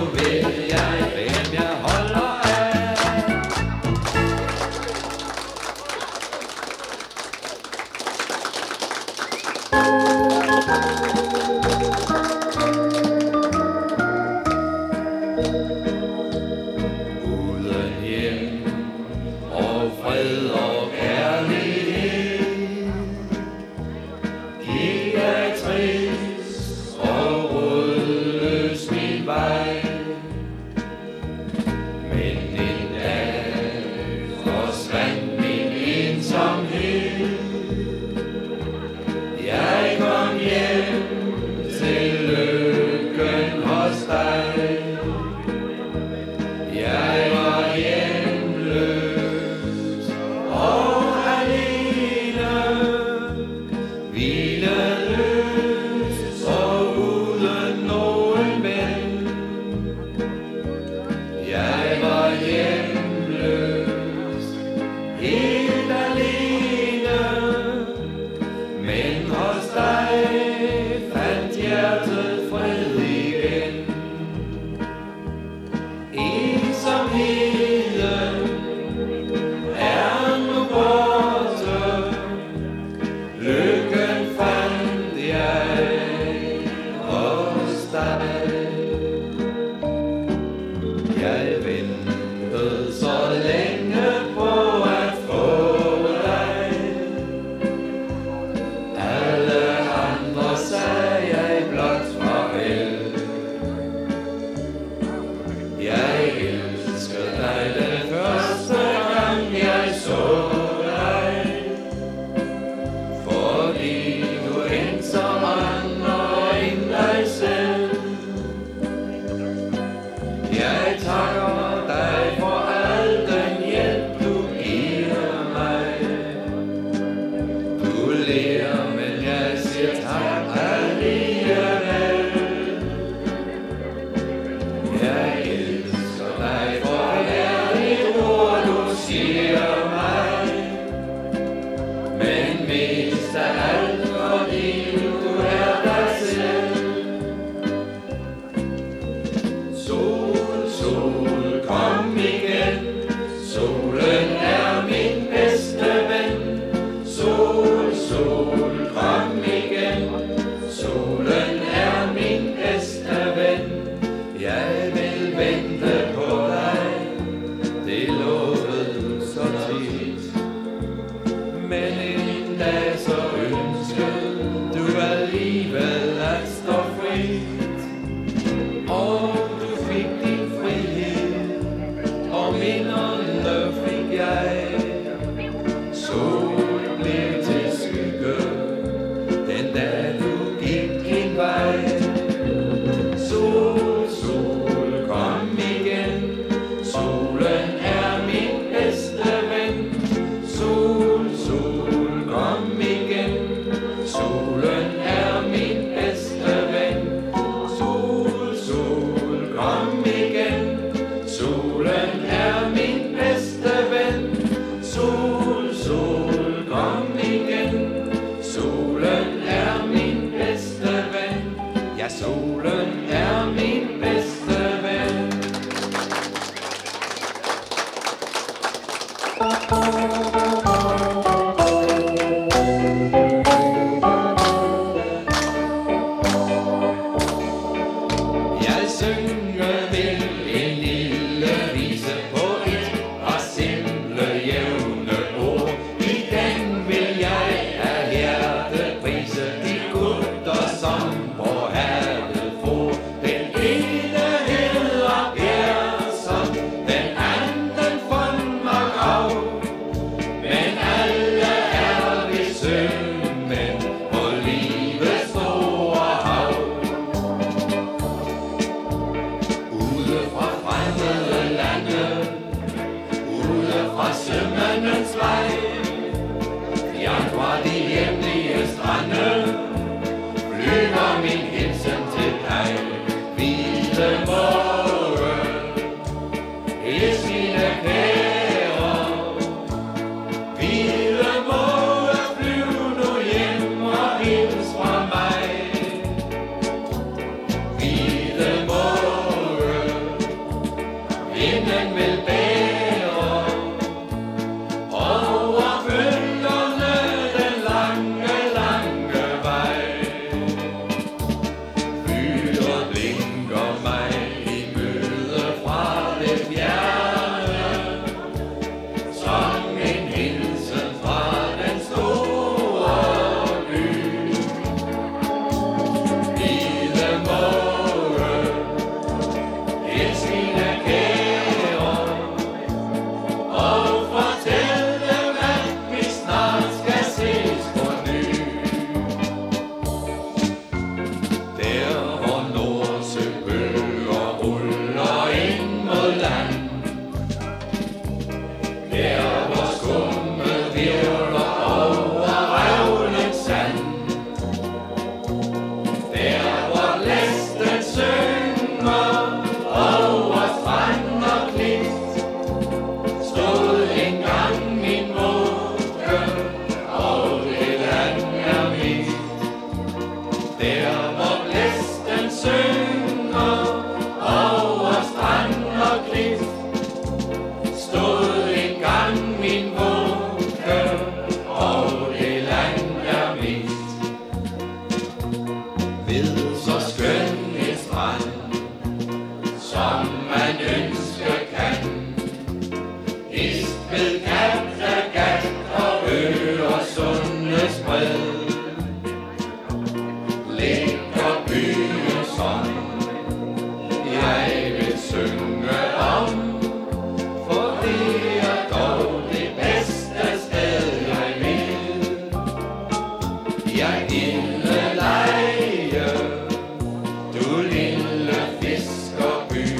nu ved jeg, hvem jeg holder af. Uden hjem og fred og kærlighed gik jeg trist og rodløs min vej. Men en dag forsvandt min ensomhed. Jeg kom hjem til lykken hos dig. Jeg var hjemløs og alene, hvileløs og uden nogen ven. Jeg var hjemløs, helt alene, men hos dig fandt hjertet fred igen. Ensomheden er nu borte, lykken fandt jeg hos dig. Jeg ventede så længe på at få dig. Alle andre sagde jeg blot farvel. Jeg elskede dig den første gang jeg så dig, fordi du endte som andre end dig selv. Jeg takker dig for al den hjælp du giver mig. Du ler, men jeg siger tak alligevel. Jeg elsker dig for hvert et ord du siger mig, men mest af alt fordi du er dig selv. Sol, sol, kom igen. Solen er min bedste ven. Sol, sol, kom igen. Solen er min bedste ven. Jeg vil vente på dig, det lovede så tit. Men en dag så ønskede du alligevel at stå frit, og du fik din frihed. vinden vil bære over bølgerne den lange, lange vej. Fyret blinker mig i møde fra det fjerne, som en hilsen fra den store by. Lille måge, hils mine kære, og fortæl dem, at vi snart skal ses på ny. Der hvor Nordsøbølger ruller ind mod land, der hvor skummet virvler over revnens sand, der hvor læsten synger over strand og klint, stod engang min vugge, og det land er mit. Der hvor blæsten synger over strand og klint, stod engang min vugge, og det land er mit. Ved så skøn en strand, som man ønske kan, hist ved Kattegat og Øresundes bred, ligger byen som jeg vil synge om, for det er dog det bedste sted jeg vil. Jeg ville lege, du lille fiskerby,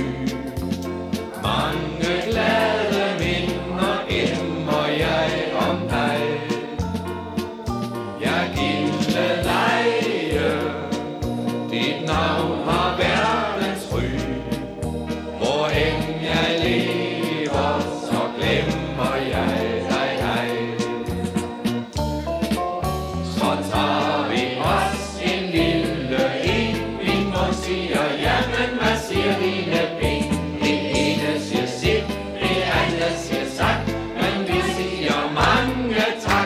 mange glade minder gemmer jeg om dig. Jeg ville lege, dit navn har verdens ry, hvor end jeg lever, så glemmer jeg dig ej. Så tager vi os en lille en, min mor siger, jamen hvad siger dine ben? Det ene siger sit, det andet siger sagt, men vi siger mange tak.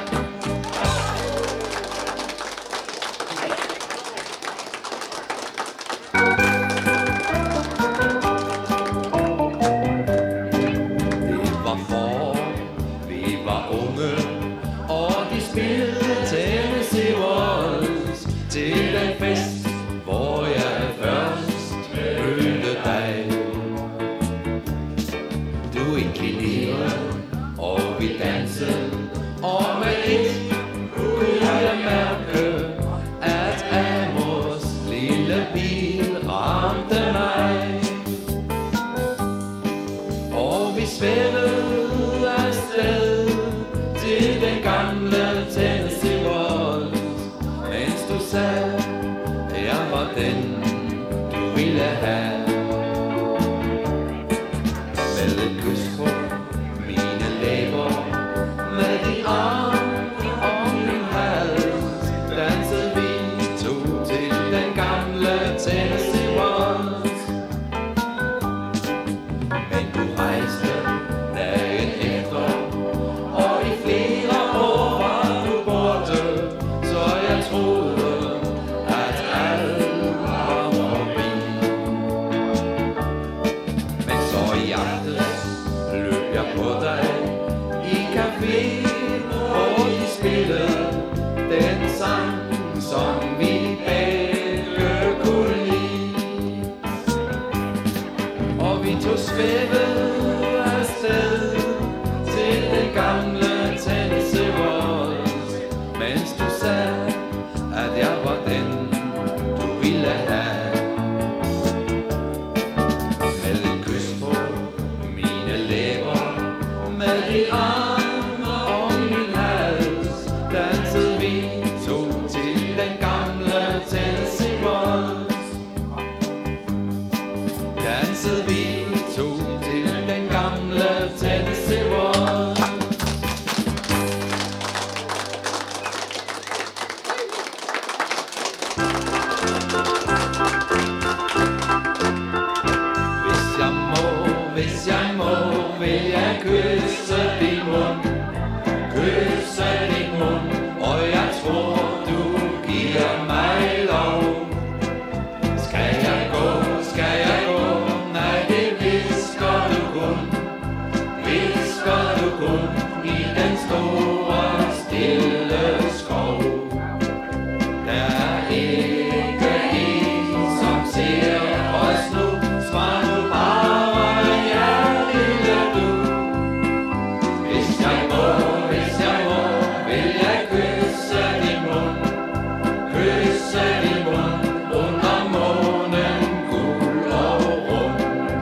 Det var forår, vi var unge, og de spillede Tennessee Waltz til den fest, hvor jeg først mødte dig. Du inklinerede, og vi dansede, og med et kunne jeg mærke, at Amors lille bil ramte mig. Og vi svævede afsted til den gamle Tennessee Waltz, mens du sagde, jeg var den, du ville have. Med et kys på mine læber, med din arm om min hals, dansede vi to til den gamle Tennessee Waltz. Men du rejste dagen efter, og i flere år var du borte, så jeg troede, at alt var forbi. Men så i aftes løb jeg på dig i café, hvor de spillede den sang, som vi begge kunne lide. Og vi tog svævede afsted til den gamle Tennessee Waltz, mens du sagde, at jeg var den, du ville have. Med et kys på mine læber, med din arm om min hals, dansede vi to til den gamle Tennessee Waltz. Dansede vi to til den gamle Tennessee Waltz. Hvis jeg må hvis jeg må, vil jeg kysse din mund. Kysse din mund, og jeg tror, du giver mig lov. Skal jeg gå, skal jeg gå? Nej, det visker du kun. Visker du kun i den store, stille skov. Der er ikke en, som ser os nu. Svar nu bare, ja, lille du. Hvis jeg må, vil jeg kysse din mund. Kysse din mund under månen, guld og rund.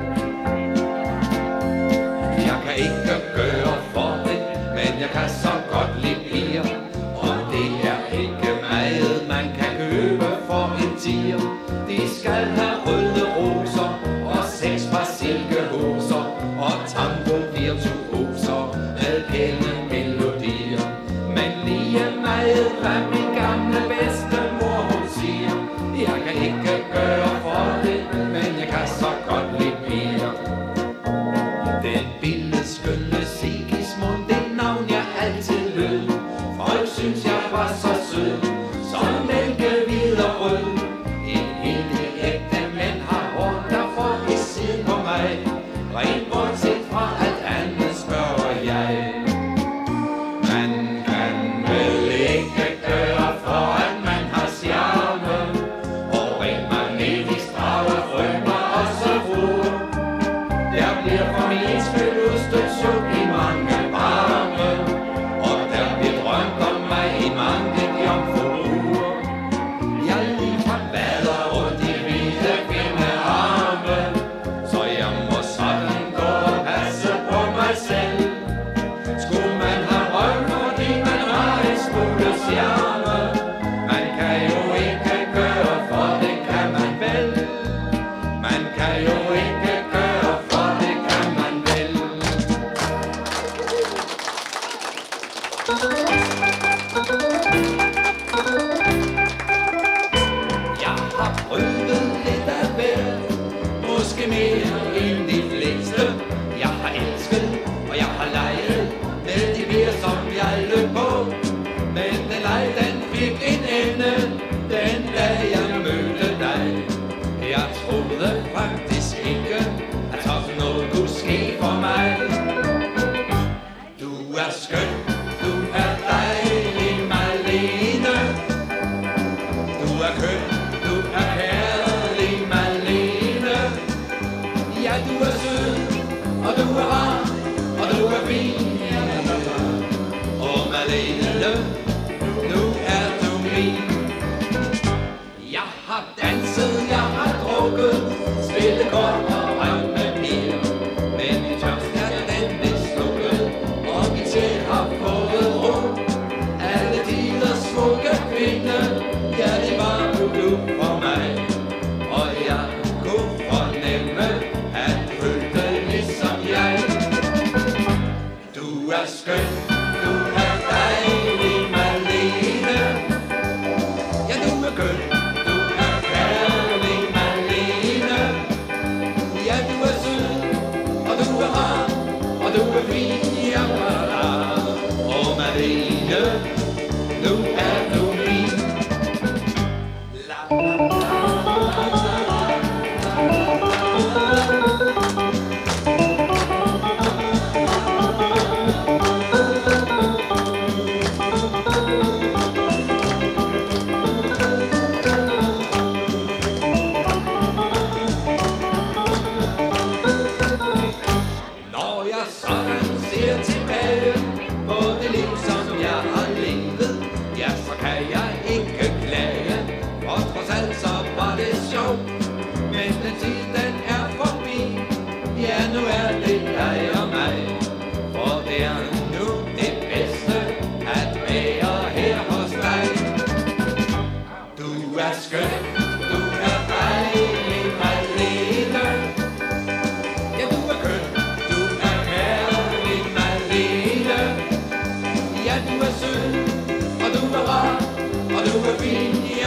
Jeg kan ikke gøre for det, men jeg kan så godt lide piger. Og det er ikke meget, man kan købe for en tier. De skal have røde roser og 6 par silkehoser og tango-virtuoser med pæne melodier. Men lige meget, hvad min gamle bedstemor hun siger. Jeg kan ikke gøre for det, men jeg kan så godt lide piger. Den billige skønne Sigismund, det navn jeg altid lød. Folk synes jeg var så sød, som mælkehvid og rød. En helt ægte mænd har hår, der får i siden på mig. Rent bortset fra alt andet, spørger jeg. Man kan vel ikke gøre for, at man har charme, og rent magnetisk drage frømmer og så fruer. Der bliver for min skyld udstødt i mange varme, og der bliver drømt om mig i mange jomfruer. Jeg ligefrem vader rundt i hvide kvindearme, så jeg må sådan gå og passe på mig selv. Skulle man have røv, fordi man har en smule charme? Man kan jo ikke gøre for det, kan man vel? Man kan jo ikke gøre for det, kan man vel? Jeg har prøvet lidt af hvert, måske mere end de fleste. Jeg har elsket, og jeg har leget med de piger, som jeg løb på. Men den leg, den fik en ende, den dag jeg mødte dig. Jeg troede faktisk ikke, at sådan noget kunne ske for mig. Du er skøn, du er dejlig, Malene. Du er køn, du er kærlig, Malene. Ja, du er sød, og du er rar, og du er fin. Og Malene, nu er du min. Jeg har danset, jeg har drukket, spillet kort og rømt med piger. Men min tørst er den lidt slukket, og mit sjæl har fået ro. Alle tider smukke kvinde, ja, det var du for mig. Og jeg kunne fornemme, at du følte ligesom jeg. Du er skøn, du er dejlig, Malene. Ja, du er køn, du er kærlig, Malene. Ja, du er sød, og du er rar, og du er fin, ja, og Malene, nu er du min. La, la, når jeg sådan ser tilbage på det liv, som jeg har levet, ja, så kan jeg ikke klage, for trods alt så var det sjovt. Men den tid, den er forbi, ja, nu er det dig og mig, for det er nu det bedste at være her hos dig. Du er skøn, du er dejlig, Malene. Ja, du er køn, du er kærlig, Malene. Ja, du er sød, og du er rar, og du er fin, ja,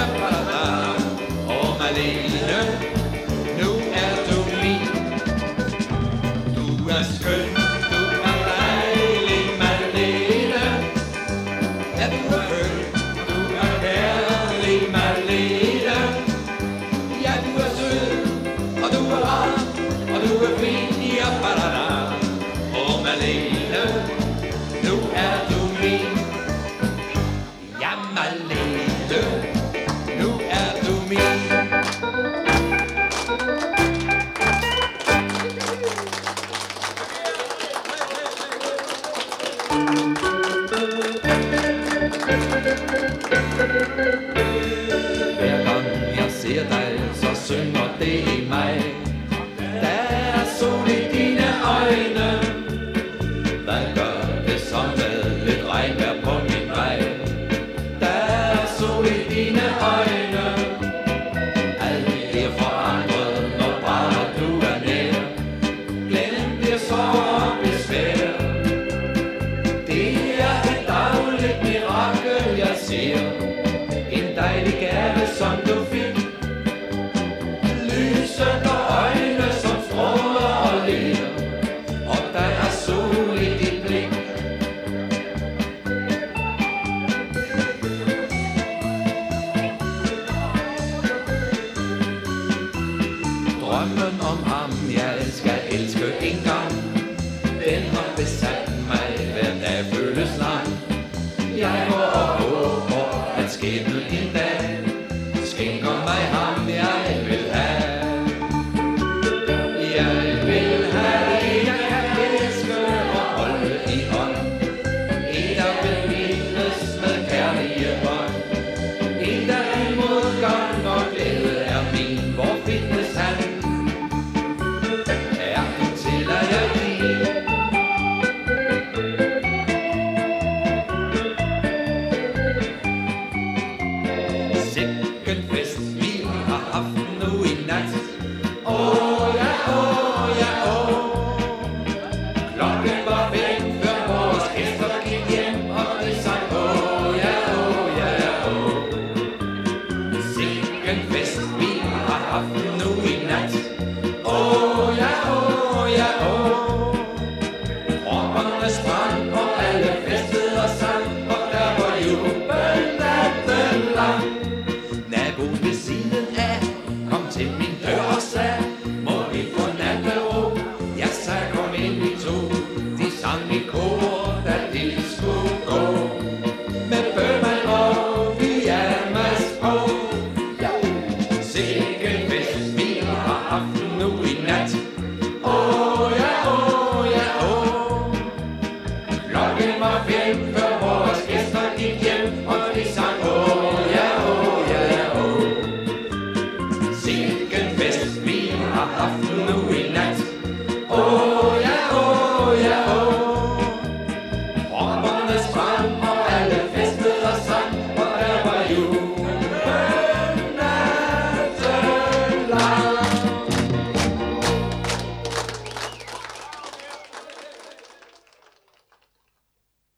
og Malene, nu er du min. Du er skøn, du er dejlig, Malene. Ja, du er køn, du er herlig, Malene. Ja, du er sød, og du er rar, og du er fin, ja, badada. Åh, Malene, nu er du min. Ja, Malene, nu er du min. Hver gang jeg ser dig, så synger det i mig. Der er sol i dine øjne. Hvad gør det så med lidt regnvejr på min vej? Der er sol i dine øjne. Alt bliver forandret, når bare du er nær. Glem det sorg og besvær. Det er et dagligt mirakel, jeg ser. En dejlig gave, som du fik. Lysende øjne, som stråler og ler. Og der er sol i dit blik. Drømmen om ham, jeg skal elske en gang. Den har besat